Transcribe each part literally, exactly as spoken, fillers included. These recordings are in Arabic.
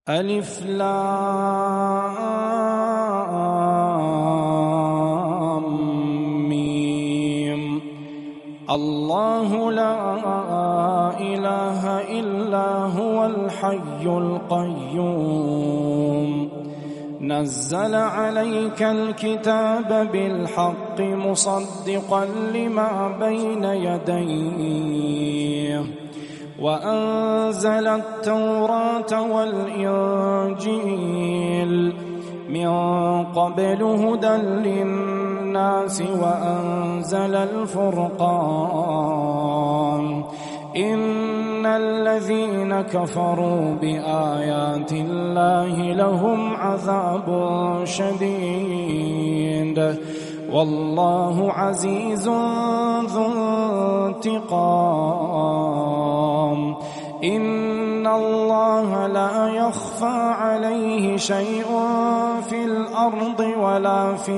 ألف لام ميم. الله لا إله إلا هو الحي القيوم نزل عليك الكتاب بالحق مصدقا لما بين يديه وأنزل التوراة والإنجيل من قبل هدى للناس وأنزل الفرقان إن الذين كفروا بآيات الله لهم عذاب شديد والله عزيز ذو انتقام إن الله لا يخفى عليه شيء في الأرض ولا في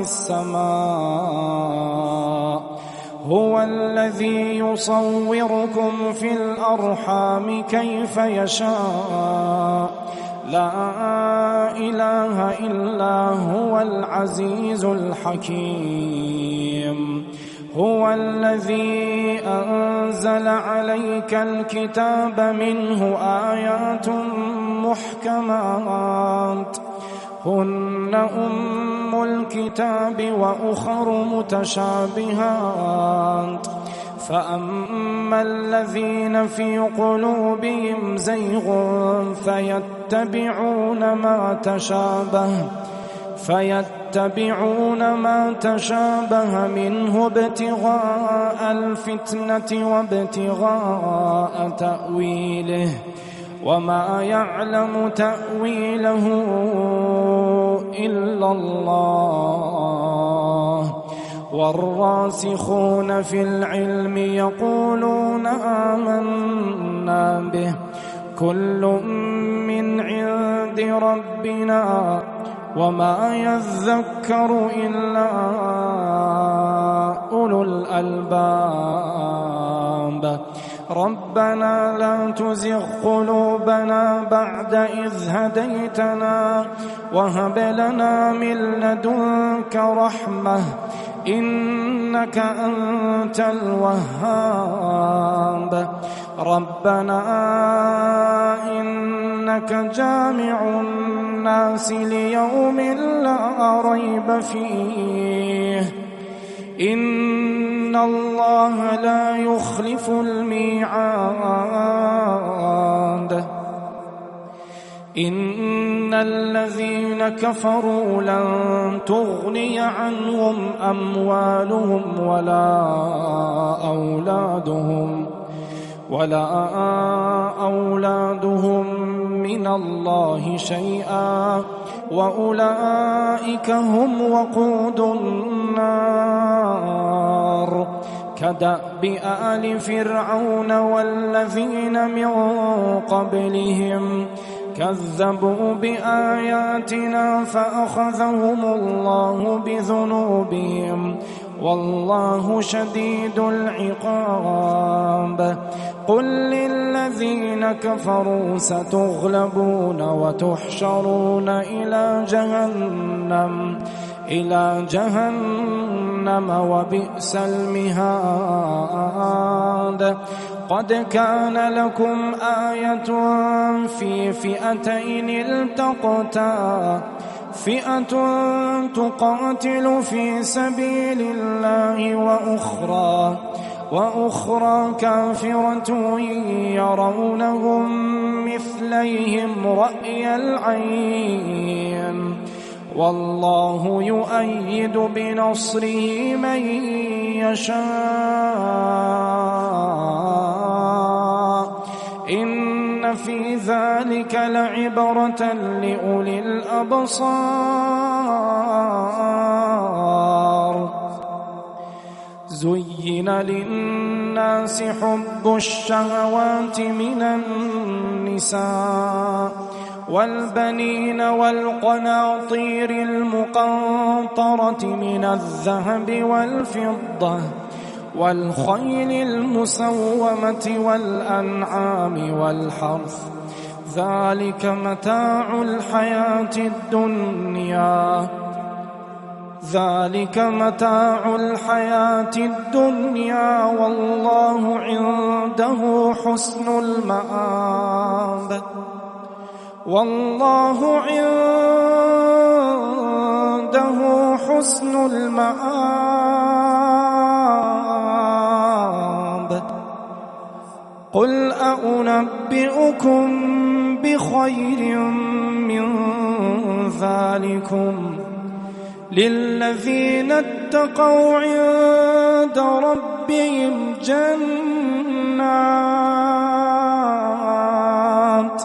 السماء هو الذي يصوركم في الأرحام كيف يشاء لا إله إلا هو العزيز الحكيم هو الذي أنزل عليك الكتاب منه آيات محكمات هن أم الكتاب وأخر متشابهات فأما الذين في قلوبهم زيغ فيتبعون ما تشابه فيتبعون ما تشابه منه ابتغاء الفتنة وابتغاء تأويله وما يعلم تأويله إلا الله والراسخون في العلم يقولون آمنا به كل من عند ربنا وما يذكر إلا أولو الألباب ربنا لا تزغ قلوبنا بعد إذ هديتنا وهب لنا من لدنك رحمة إنك أنت الوهاب ربنا إنك جامع الناس ليوم لا ريب فيه إن الله لا يخلف الميعاد إن الذين كفروا لن تغني عنهم أموالهم ولا أولادهم ولا أولادهم من الله شيئا وأولئك هم وقود النار كدأب آل فرعون والذين من قبلهم كذبوا بآياتنا فأخذهم الله بذنوبهم والله شديد العقاب قل للذين كفروا ستغلبون وتحشرون إلى جهنم إلى جهنم وبئس المهاد قد كان لكم آية في فئتين التقتا فئة تقاتل في سبيل الله وأخرى وأخرى كافرة يرونهم مثليهم رأي العين والله يؤيد بنصره من يشاء إن في ذلك لعبرة لأولي الأبصار زين للناس حب الشهوات من النساء والبنين والقناطير المقنطرة من الذهب والفضة والخيل المسومة والأنعام والحرث ذلك متاع الحياة الدنيا ذلك متاع الحياة الدنيا والله عنده حسن المآب والله عنده حسن المآب. قل أنبئكم بخير من ذلكم للذين اتقوا عند ربهم جنات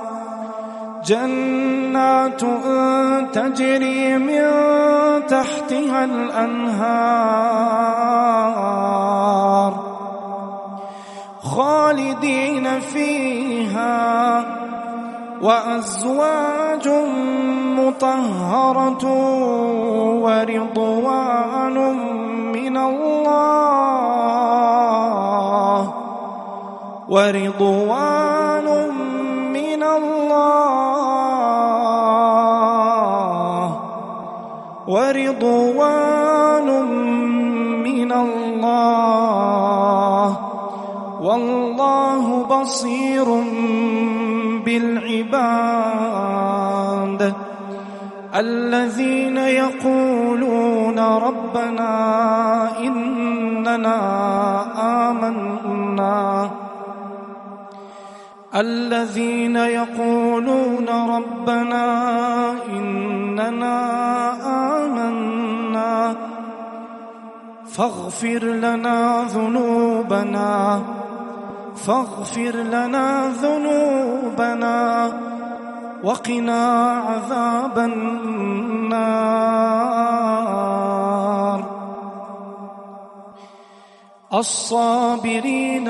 جنات تجري من تحتها الأنهار خالدين فيها وأزواج مطهرة ورضوان من الله ورضوان من الله ورضوان من الله والله بصير بالعباد. الذين يقولون ربنا إننا آمنا الذين يقولون ربنا إننا آمنا فاغفر لنا ذنوبنا فاغفر لنا ذنوبنا وقنا عذاب النار. الصابرين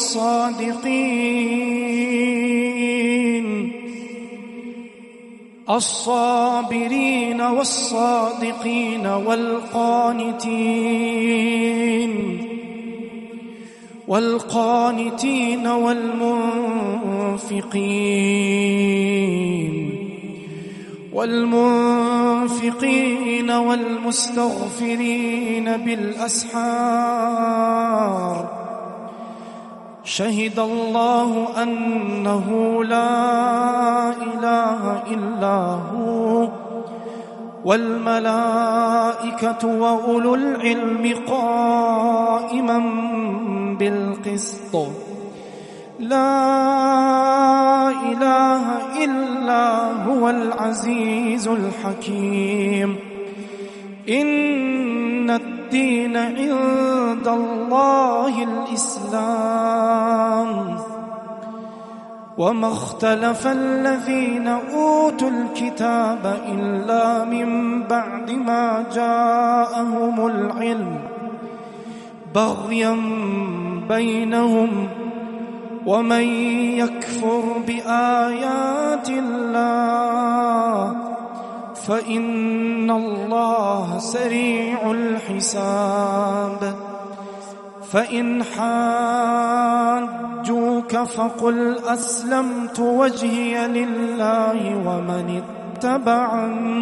والصادقين الصابرين والصادقين والقانتين والقانتين والمنفقين والمنفقين والمستغفرين بالأسحار. شهد الله أنه لا إله إلا هو والملائكة وأولو العلم قائما بالقسط. لا إله إلا هو العزيز الحكيم. إن الدين عند الله الإسلام وما اختلف الذين أوتوا الكتاب إلا من بعد ما جاءهم العلم بغيا بينهم ومن يكفر بآيات الله فإن الله سريع الحساب. فإن حاجوك فقل أسلمت وجهي لله ومن اتبعني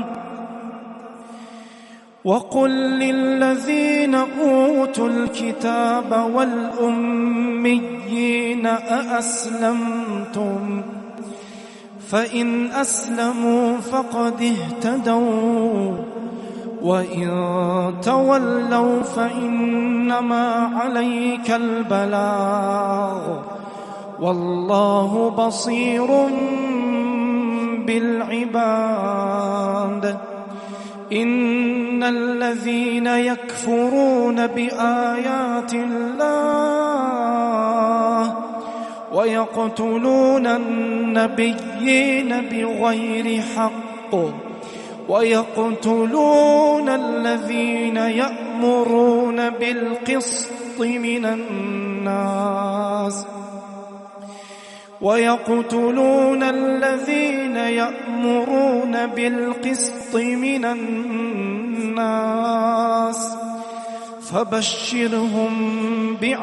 وقل للذين أوتوا الكتاب والأميين أأسلمتم فإن أسلموا فقد اهتدوا وإن تولوا فإنما عليك البلاغ والله بصير بالعباد. إن الذين يكفرون بآيات الله ويقتلون النبيين بغير حق ويقتلون الذين يأمرون بالقسط من الناس ويقتلون الذين يأمرون بالقسط من الناس فبشرهم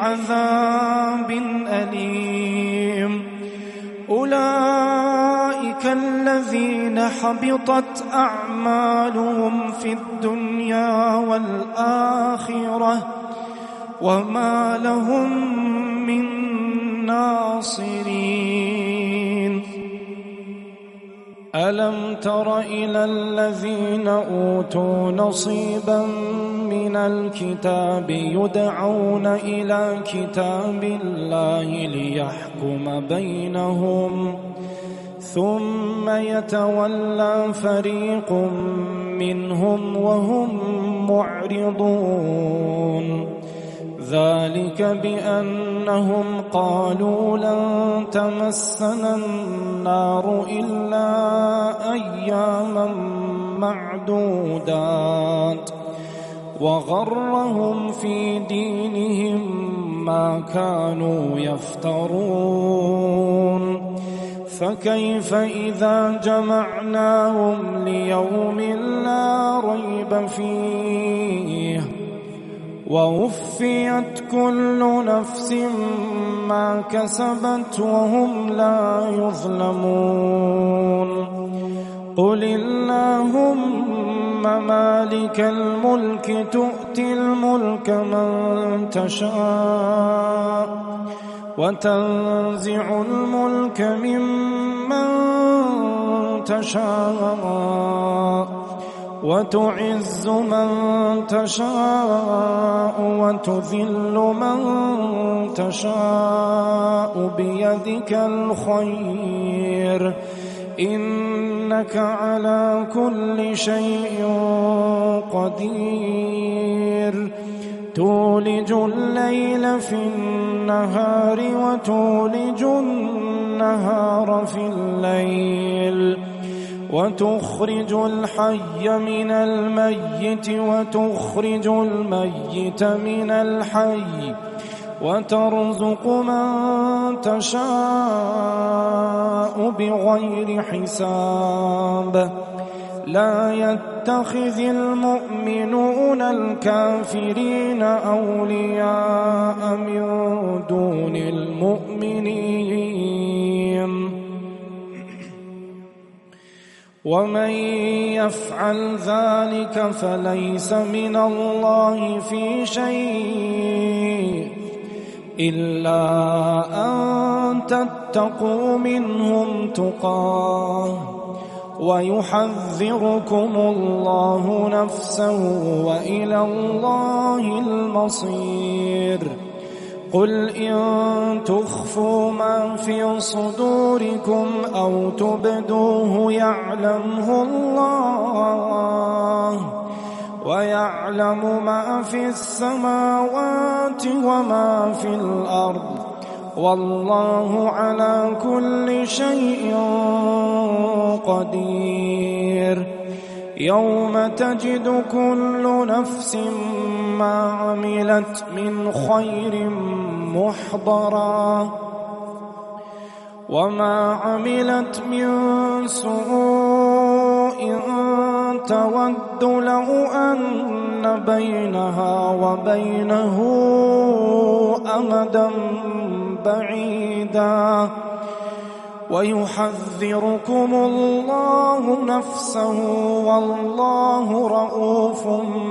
بعذاب أليم. أولئك أولئك الذين حبطت أعمالهم في الدنيا والآخرة وما لهم من ناصرين. ألم تر إلى الذين أوتوا نصيبا من الكتاب يدعون إلى كتاب الله ليحكم بينهم ثم يتولى فريق منهم وهم معرضون. ذلك بأنهم قالوا لن تمسنا النار إلا أياما معدودات وغرهم في دينهم ما كانوا يفترون. فكيف إذا جمعناهم ليوم لا ريب فيه ووفيت كل نفس ما كسبت وهم لا يظلمون. قل اللهم مالك الملك تؤتي الملك من تشاء وتنزع الملك ممن تشاء وتعز من تشاء وتذل من تشاء بيدك الخير إنك على كل شيء قدير. تولج الليل في النهار وتولج النهار في الليل وتخرج الحي من الميت وتخرج الميت من الحي وترزق من تشاء بغير حساب. لا يتخذ المؤمنون الكافرين أولياء من دون المؤمنين ومن يفعل ذلك فليس من الله في شيء إلا أن تتقوا منهم تقاه ويحذركم الله نفسه وإلى الله المصير. قل إن تخفوا ما في صدوركم أو تبدوه يعلمه الله ويعلم ما في السماوات وما في الأرض والله على كل شيء قدير. يوم تجد كل نفس ما عملت من خير محضرا وما عملت من سوء تود لو أن بينها وبينه أمدا بعيدا ويحذركم الله نفسه والله رؤوف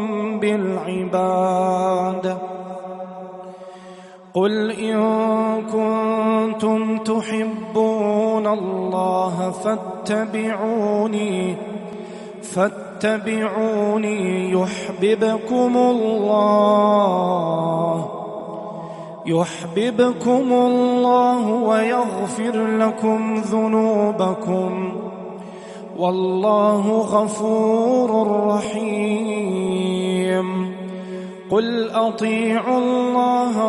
بالعباد. قل إن كنتم تحبون الله فاتبعوني فاتبعوني يحببكم الله يحببكم الله ويغفر لكم ذنوبكم والله غفور رحيم. قل أطيعوا الله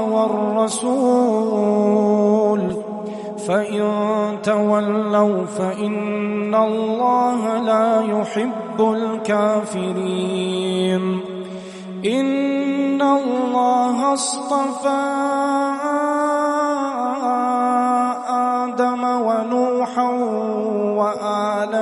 والرسول فإن تولوا فإن الله لا يحب الكافرين. إن الله اصطفى آدم ونوحا وآل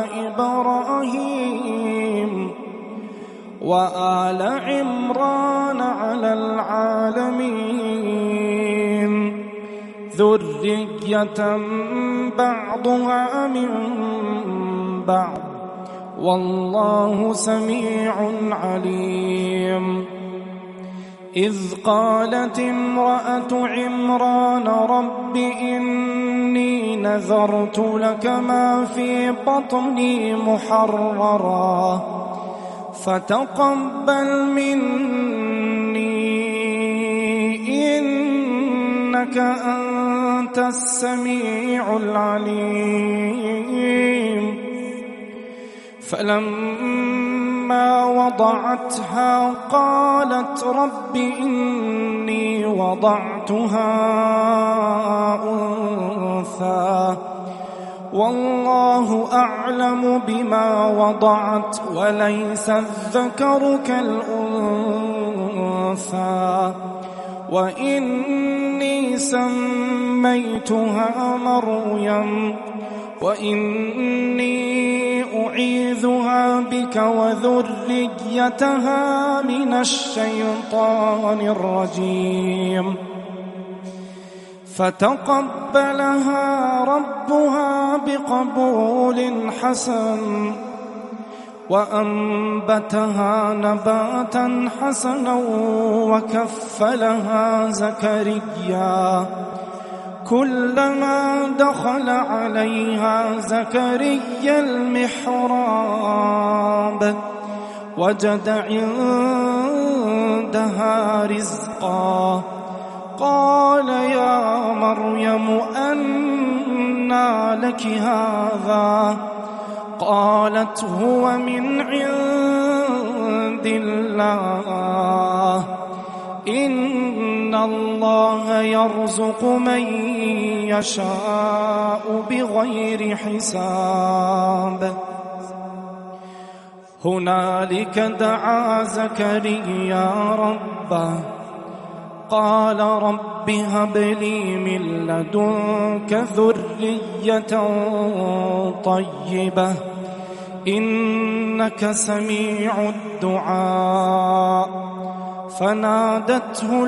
إبراهيم وآل عمران على العالمين ذرية بعضها من بعض والله سميع عليم. إذ قالت امرأة عمران رب إني نذرت لك ما في بطني محررا فتقبل مني إنك أنت السميع العليم. فلما وضعتها قالت رب إني وضعتها أنثى والله أعلم بما وضعت وليس الذكر كالأنثى وإني سميتها مريم وإني أعيذها بك وذريتها من الشيطان الرجيم. فتقبلها ربها بقبول حسن وأنبتها نباتا حسنا وكفلها زكريا كلما دخل عليها زكريا المحراب وجد عندها رزقا قال يا مريم أنى لك هذا قالت هو من عند الله إن الله يرزق من يشاء بغير حساب. هنالك دعا زكريا ربه قال رب هب لي من لدنك ذرية طيبة إنك سميع الدعاء. فنادته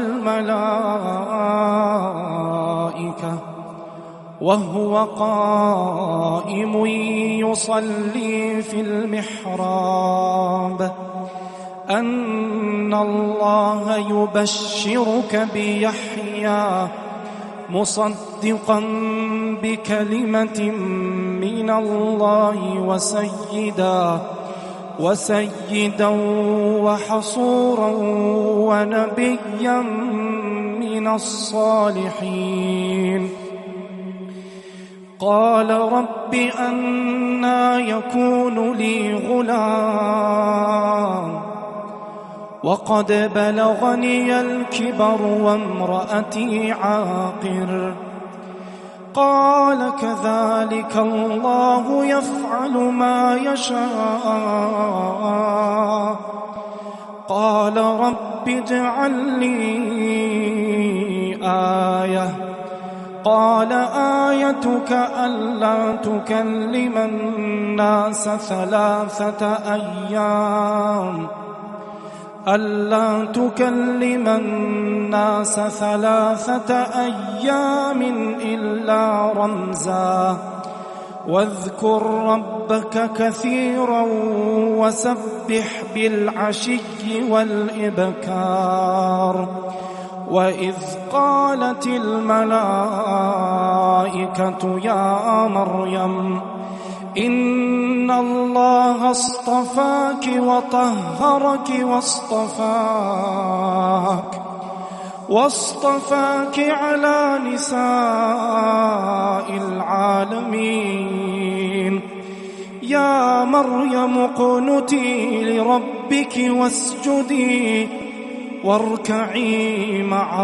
الملائكة وهو قائم يصلي في المحراب أن الله يبشرك بيحيى مصدقا بكلمة من الله وسيدا وسيدا وحصورا ونبيا من الصالحين. قال رب أنى يكون لي غلام وقد بلغني الكبر وامرأتي عاقر قال كذلك الله يفعل ما يشاء. قال رب اجعل لي آية قال آيتك ألا تكلم الناس ثلاثة أيام ألا تكلم الناس ثلاثة أيام إلا رمزا واذكر ربك كثيرا وسبح بالعشي والإبكار. وإذ قالت الملائكة يا مريم إن الله اصطفاك وطهرك واصطفاك واصطفاك على نساء العالمين. يا مريم اقنتي لربك واسجدي واركعي مع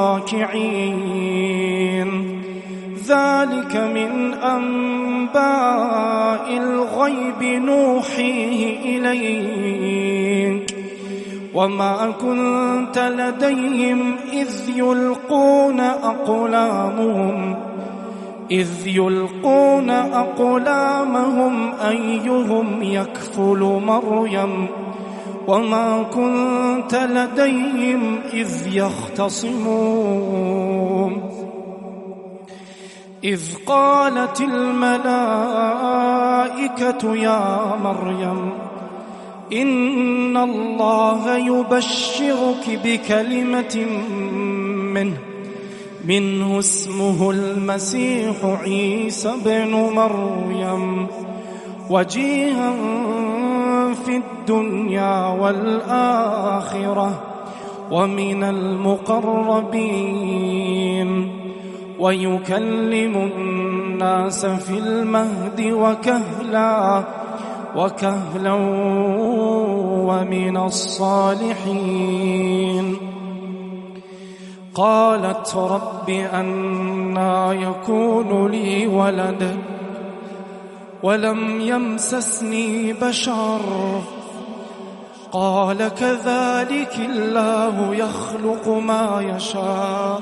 الراكعين. ذلك من أنباء الغيب نوحيه إليك وما كنت لديهم إذ يلقون أقلامهم إذ يلقون أقلامهم أيهم يكفل مريم وما كنت لديهم إذ يختصمون. إذ قالت الملائكة يا مريم إن الله يبشرك بكلمة منه منه اسمه المسيح عيسى بن مريم وجيها في الدنيا والآخرة ومن المقربين ويكلم الناس في المهد وكهلا وكهلا ومن الصالحين. قالت رب أنى يكون لي ولد ولم يمسسني بشر قال كذلك الله يخلق ما يشاء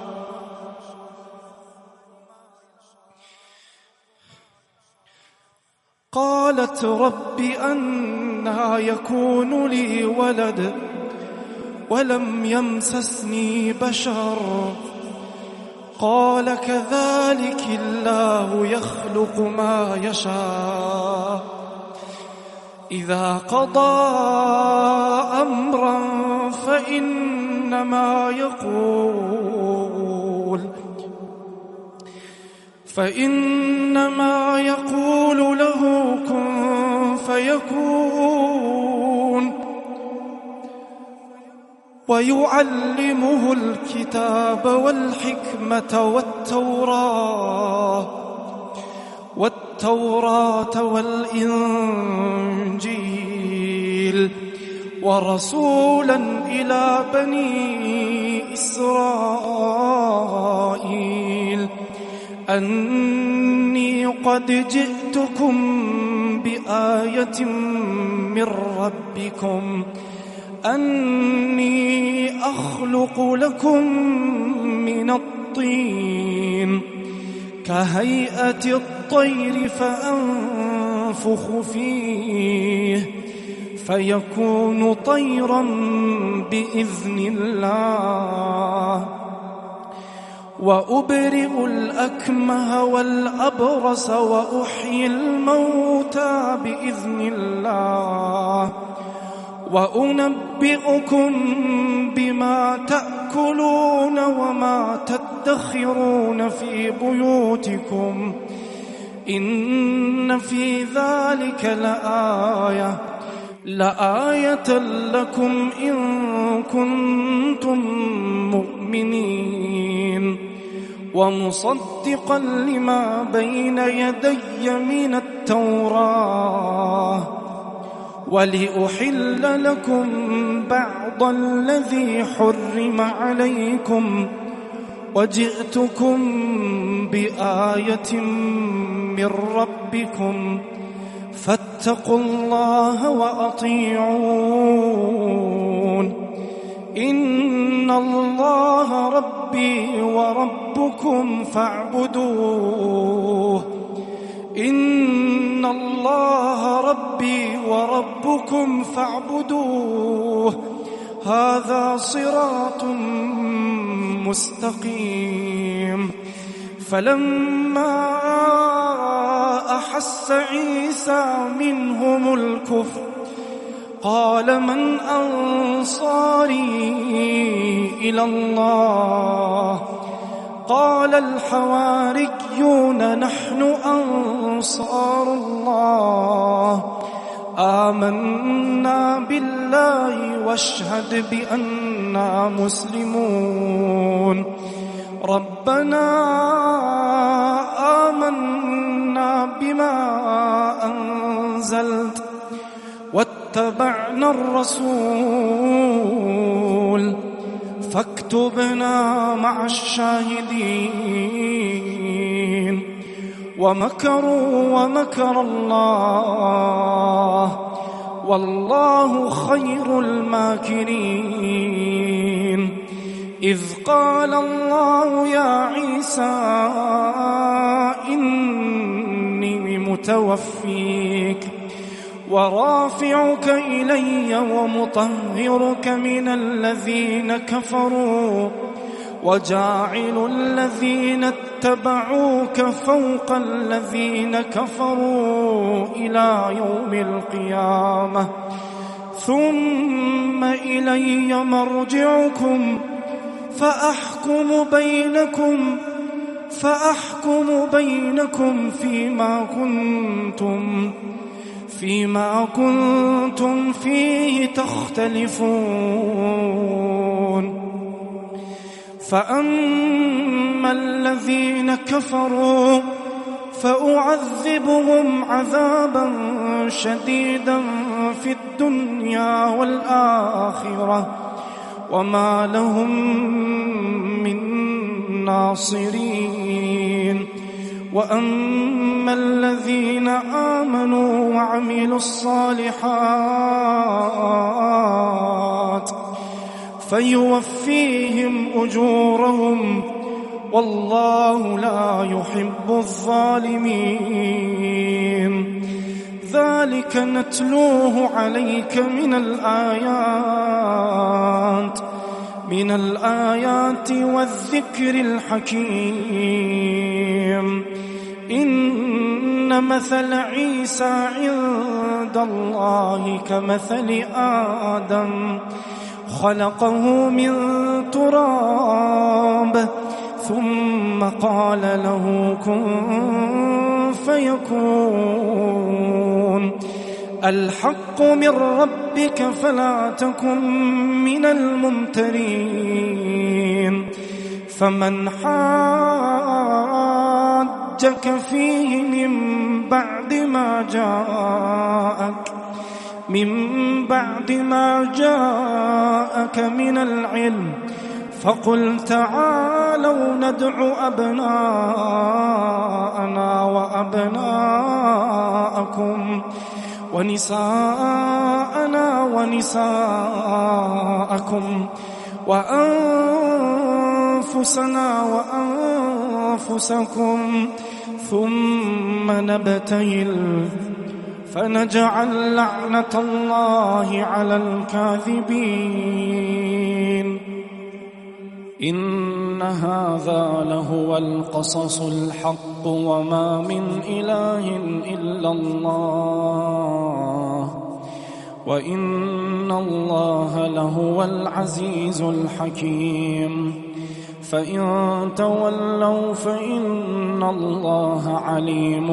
قالت رب أنى يكون لي ولد ولم يمسسني بشر قال كذلك الله يخلق ما يشاء إذا قضى أمرا فإنما يقول فإنما يقول له كن فيكون ويعلمه الكتاب والحكمة والتوراة والتوراة والإنجيل ورسولا إلى بني إسرائيل أني قد جئتكم بآية من ربكم أني أخلق لكم من الطين كهيئة الطير فأنفخ فيه فيكون طيرا بإذن الله وأبرئ الأكمه والأبرص وأحيي الموتى بإذن الله وأنبئكم بما تأكلون وما تدخرون في بيوتكم إن في ذلك لآية لآية لكم إن كنتم مؤمنين ومصدقا لما بين يدي من التوراة ولأحل لكم بعض الذي حرم عليكم وجئتكم بآية من ربكم فاتقوا الله وأطيعون إن الله ربي وربكم فاعبدوه إن الله ربي وربكم فاعبدوه هذا صراط مستقيم. فلما أحس عيسى منهم الكفر قال من أنصاري إلى الله قال الحواريون نحن أنصار الله آمنا بالله واشهد بأننا مسلمون ربنا آمنا بما أنزلت واتبعنا الرسول فاكتبنا مع الشاهدين ومكروا ومكر الله والله خير الماكرين. إذ قال الله يا عيسى إني متوفيك ورافعك إلي ومطهرك من الذين كفروا وجاعل الذين اتبعوك فوق الذين كفروا إلى يوم القيامة ثم إلي مرجعكم فأحكم بينكم فأحكم بينكم فيما كنتم فيما كنتم فيه تختلفون فأما الذين كفروا فأعذبهم عذابا شديدا في الدنيا والآخرة وما لهم من ناصرين وأما الذين آمنوا وعملوا الصالحات فيوفيهم أجورهم والله لا يحب الظالمين ذلك نتلوه عليك من الآيات من الآيات والذكر الحكيم إن مثل عيسى عند الله كمثل آدم خلقه من تراب ثم قال له كن فيكون الحق من ربك فلا تكن من الممترين فمن حاجك فيه من بعد ما جاءك من بعد ما جاءك من العلم فقل تعالوا ندع أبناءنا وأبناءكم ونساءنا ونساءكم وأنفسنا وأنفسكم ثم نبتهل فنجعل لعنة الله على الكاذبين إن هذا لهو القصص الحق وما من إله إلا الله وإن الله لهو العزيز الحكيم فإن تولوا فإن الله عليم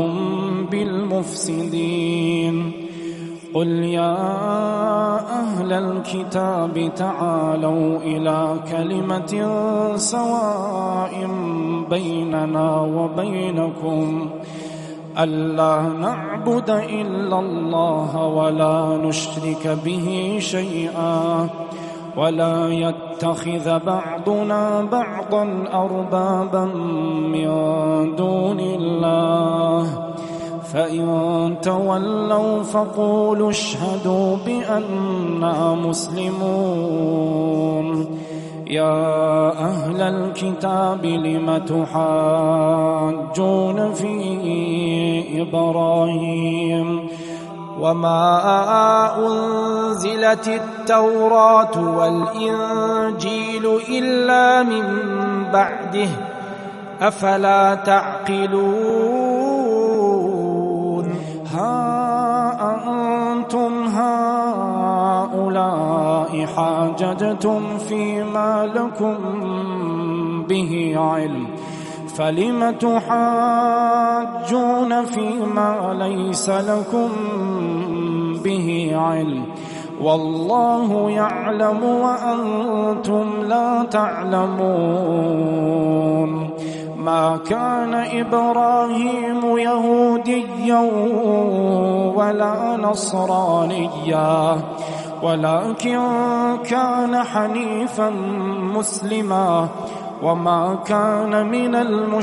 بالمفسدين قل يا أهل الكتاب تعالوا إلى كلمة سواء بيننا وبينكم ألا نعبد إلا الله ولا نشرك به شيئا ولا يتخذ بعضنا بعضا أربابا من دون الله فإن تولوا فقولوا اشهدوا بأننا مسلمون يا أهل الكتاب لم تحاجون في إبراهيم وما أنزلت التوراة والإنجيل إلا من بعده أفلا تعقلون ها أنتم هؤلاء حاججتم فيما لكم به علم فلم تحاجون فيما ليس لكم به علم والله يعلم وأنتم لا تعلمون ما كان إبراهيم يهوديا ولا نصرانيا ولكن كان حنيفا مسلما وما كان من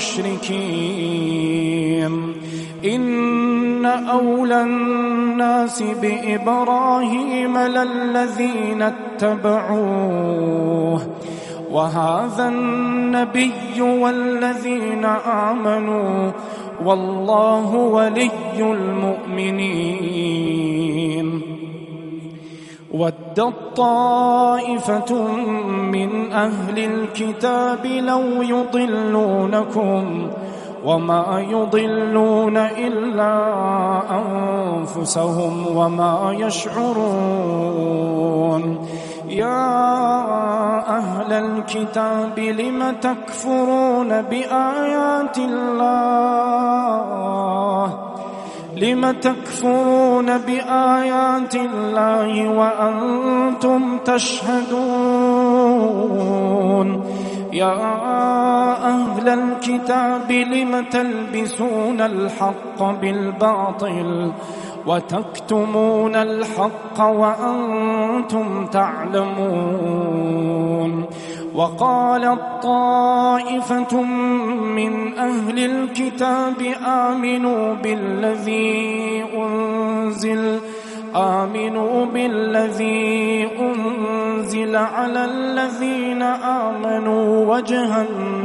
المشركين إن أولى الناس بإبراهيم للذين اتبعوه وهذا النبي والذين آمنوا والله ولي المؤمنين ودت طائفة من أهل الكتاب لو يضلونكم وما يضلون إلا أنفسهم وما يشعرون. يا أهل الكتاب لم تكفرون بآيات الله لم تكفرون بآيات الله وأنتم تشهدون. يا أهل الكتاب لم تلبسون الحق بالباطل وتكتمون الحق وأنتم تعلمون. وقالت طائفة من أهل الكتاب آمنوا بالذي أنزل آمنوا بالذي أنزل على الذين آمنوا وجه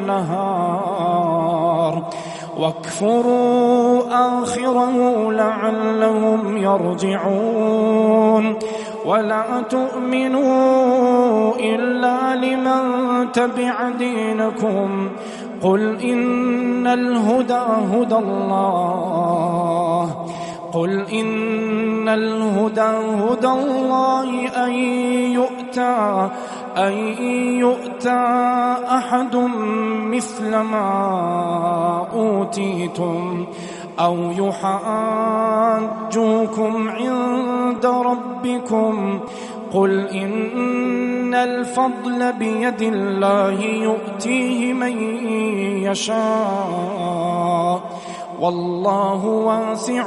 النهار واكفروا آخره لعلهم يرجعون. ولا تؤمنوا إلا لمن تبع دينكم قل إن الهدى هدى الله قل إن الهدى هدى الله أن يؤتى أن يؤتى أحد مثل ما أوتيتم أو يحاجوكم عند ربكم قل إن الفضل بيد الله يؤتيه من يشاء والله واسع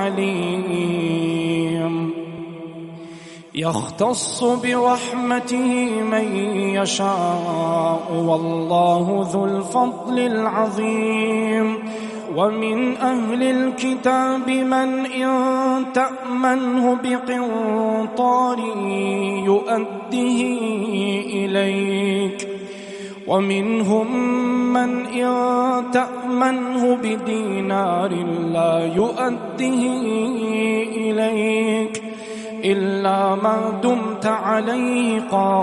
عليم. يختص برحمته من يشاء والله ذو الفضل العظيم. ومن أهل الكتاب من إن تأمنه بقنطار يؤديه إليك ومنهم من إن تأمنه بدينار لا يؤديه إليك إلا ما دمت عليه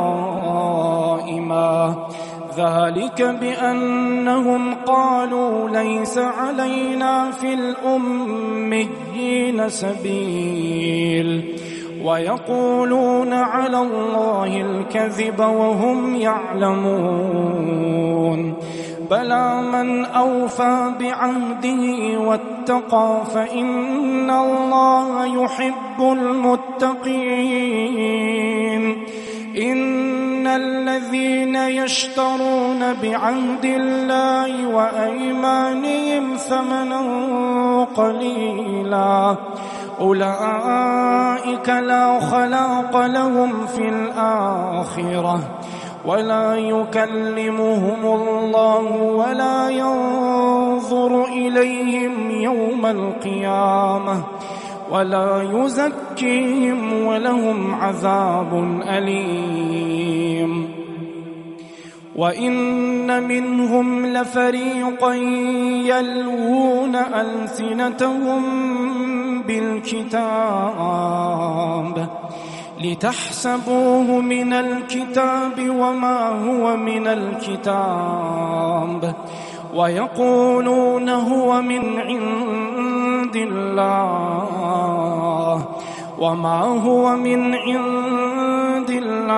قائما ذلك بأنهم قالوا ليس علينا في الأميين سبيل ويقولون على الله الكذب وهم يعلمون. بلى من أوفى بعهده واتقى فإن الله يحب المتقين. إن الذين يشترون بعهد الله وأيمانهم ثمنا قليلا أولئك لا خلاق لهم في الآخرة ولا يكلمهم الله ولا ينظر إليهم يوم القيامة ولا يزكيهم ولهم عذاب أليم. وإن منهم لفريقا يلوون ألسنتهم بالكتاب لتحسبوه من الكتاب وما هو من الكتاب ويقولون هو من عند الله وما هو من عند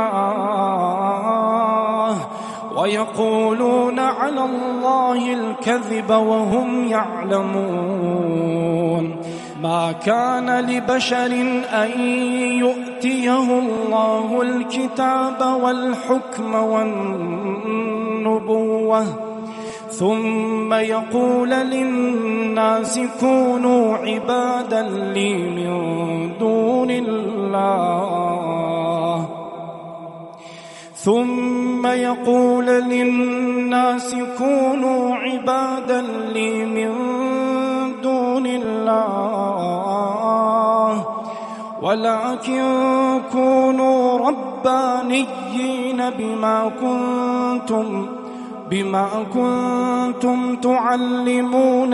الله ويقولون على الله الكذب وهم يعلمون. ما كان لبشر أن يؤتيه الله الكتاب والحكم والنبوة ثم يقول للناس كونوا عبادا لي من دون الله ثم يقول للناس كونوا عبادا لي من دون الله ولكن كونوا ربانيين بما كنتم بما كنتم تعلمون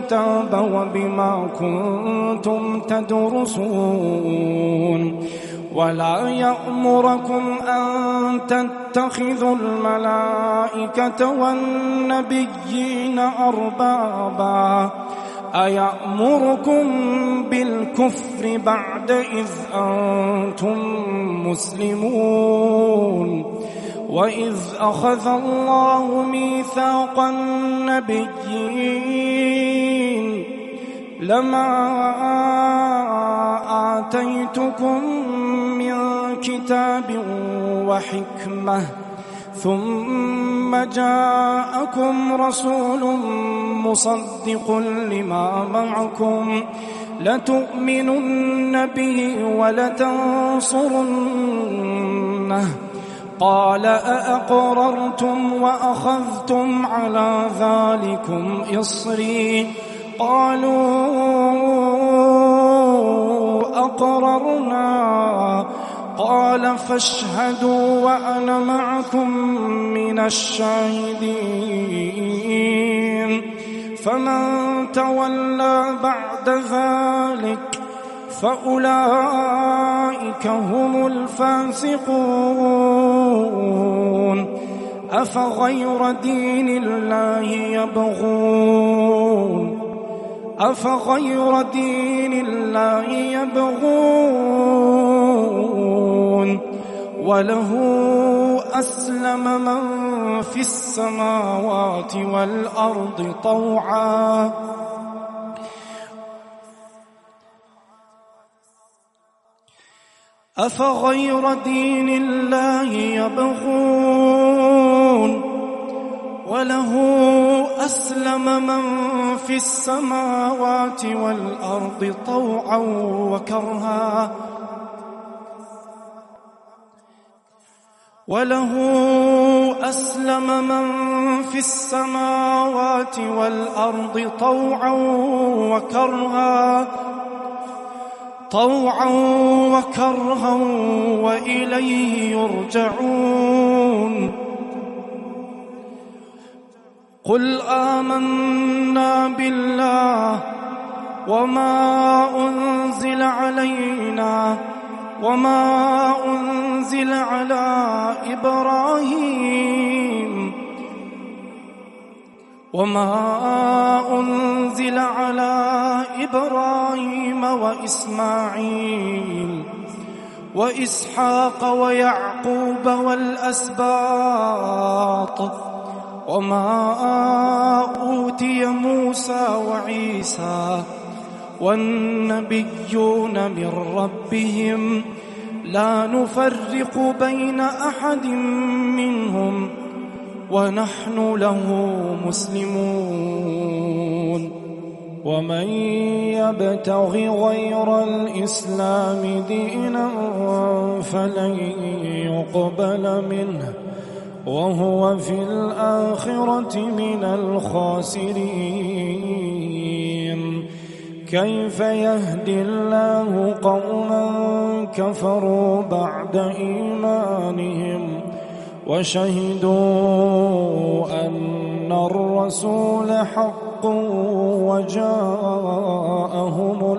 الكتاب وبما كنتم تدرسون ولا يأمركم أن تتخذوا الملائكة والنبيين أربابا أيأمركم بالكفر بعد إذ أنتم مسلمون وإذ أخذ الله ميثاق النبيين لما آتيتكم من كتاب وحكمة ثم جاءكم رسول مصدق لما معكم لتؤمنن به ولتنصرنه قال أأقررتم وأخذتم على ذلكم إصري قالوا أقررنا قال فاشهدوا وأنا معكم من الشاهدين فمن تولى بعد ذلك فأولئك هم الفاسقون أفغير دين الله يبغون أفغير دين الله يبغون وله أسلم من في السماوات والأرض طوعا أفغير دين الله يبغون وله أسلم من في السماوات والأرض طوعا وكرها وله أسلم من في السماوات والأرض طوعا وكرها طوعا وكرها وإليه يرجعون قل آمنا بالله وما أنزل علينا وما أنزل على إبراهيم وما أنزل على إبراهيم وإسماعيل وإسحاق ويعقوب والأسباط وما أوتي موسى وعيسى والنبيون من ربهم لا نفرق بين أحد منهم ونحن له مسلمون ومن يبتغ غير الإسلام دينا فلن يقبل منه وهو في الآخرة من الخاسرين كيف يهدي الله قوما كفروا بعد إيمانهم وشهدوا أن الرسول حق وجاءهم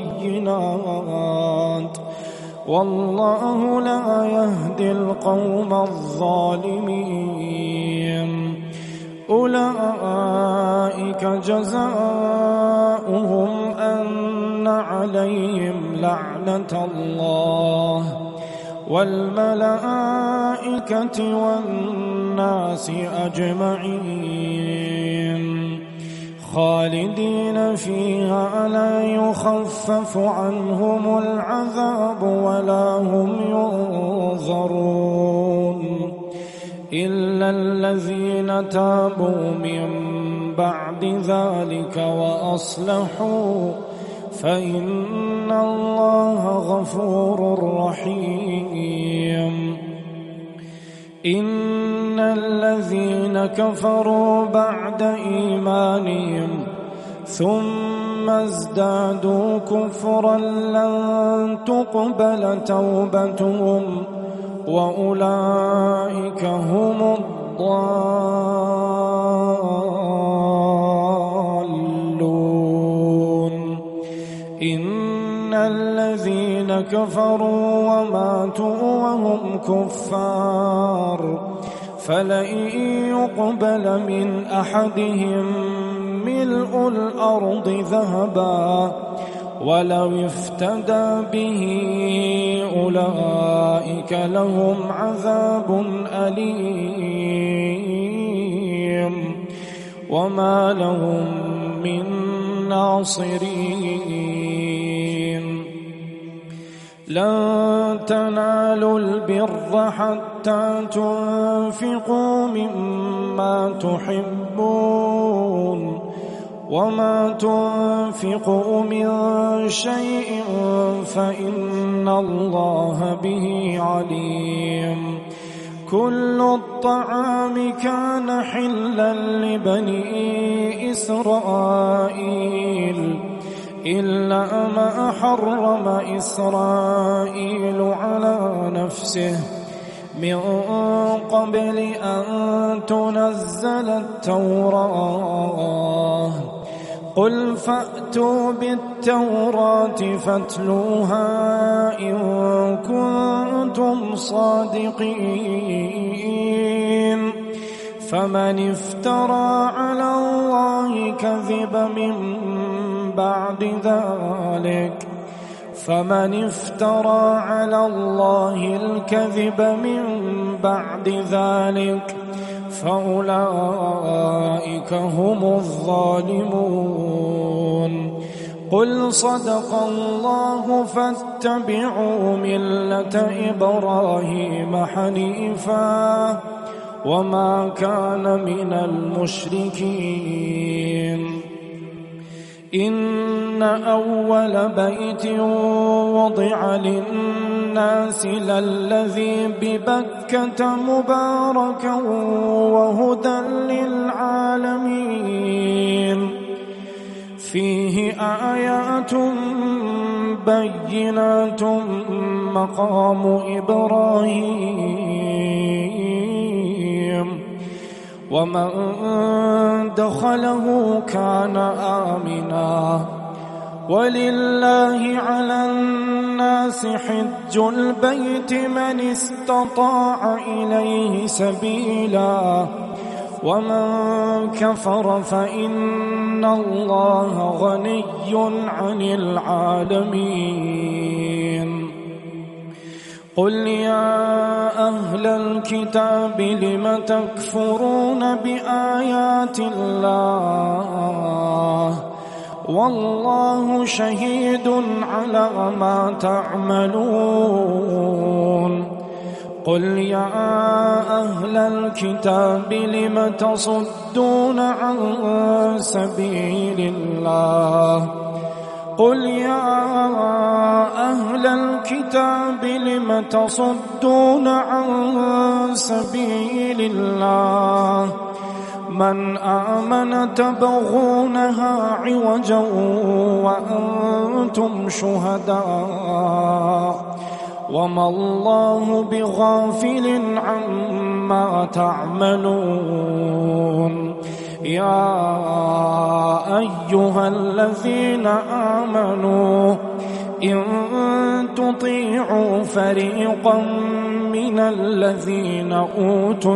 البينات والله لا يهدي القوم الظالمين أولئك جزاؤهم أن عليهم لعنة الله والملائكة والناس أجمعين خالدين فيها لا يخفف عنهم العذاب ولا هم ينظرون إلا الذين تابوا من بعد ذلك وأصلحوا فإن الله غفور رحيم إن الذين كفروا بعد إيمانهم ثم ازدادوا كفرا لن تقبل توبتهم وأولئك هم الضالون إن الذين كفروا وماتوا وهم كفار فلن يقبل من أحدهم ملء الأرض ذهبا ولو افتدى به أولئك لهم عذاب أليم وما لهم من ناصرين. لن تنالوا البر حتى تنفقوا مما تحبون وما تنفقوا من شيء فإن الله به عليم. كل الطعام كان حلا لبني إسرائيل إلا ما حرم إسرائيل على نفسه من قبل أن تنزل التوراة. قل فأتوا بالتوراة فاتلوها إن كنتم صادقين. فمن افترى على الله كذبا من بعد ذلك فمن افترى على الله الكذب من بعد ذلك فأولئك هم الظالمون. قل صدق الله فاتبعوا ملة إبراهيم حنيفا وما كان من المشركين. إن أول بيت وضع للناس للذي ببكة مباركا وهدى للعالمين فيه آيات بينات مقام إبراهيم ومن دخله كان آمنا ولله على الناس حج البيت من استطاع إليه سبيلا ومن كفر فإن الله غني عن العالمين. قل يا أهل الكتاب لم تكفرون بآيات الله والله شهيد على ما تعملون. قل يا أهل الكتاب لم تصدون عن سبيل الله قل يا أهل الكتاب لم تصدون عن سبيل الله من آمن تبغونها عوجا وأنتم شهداء وما الله بغافل عما تعملون. يا أيها الذين آمنوا إن تطيعوا فريقا من الذين أوتوا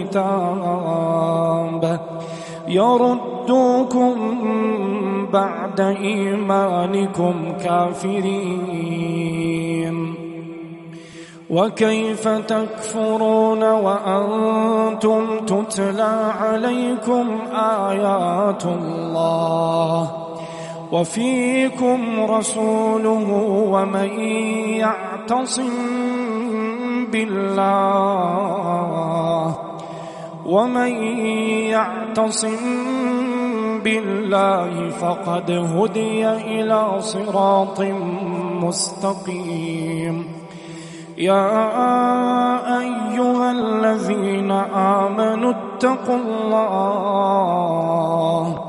الكتاب يردوكم بعد إيمانكم كافرين وكيف تكفرون وأنتم تتلى عليكم آيات الله وفيكم رسوله ومن يعتصم بالله ومن يعتصم بالله فقد هدي إلى صراط مستقيم. يا أيها الذين آمنوا اتقوا الله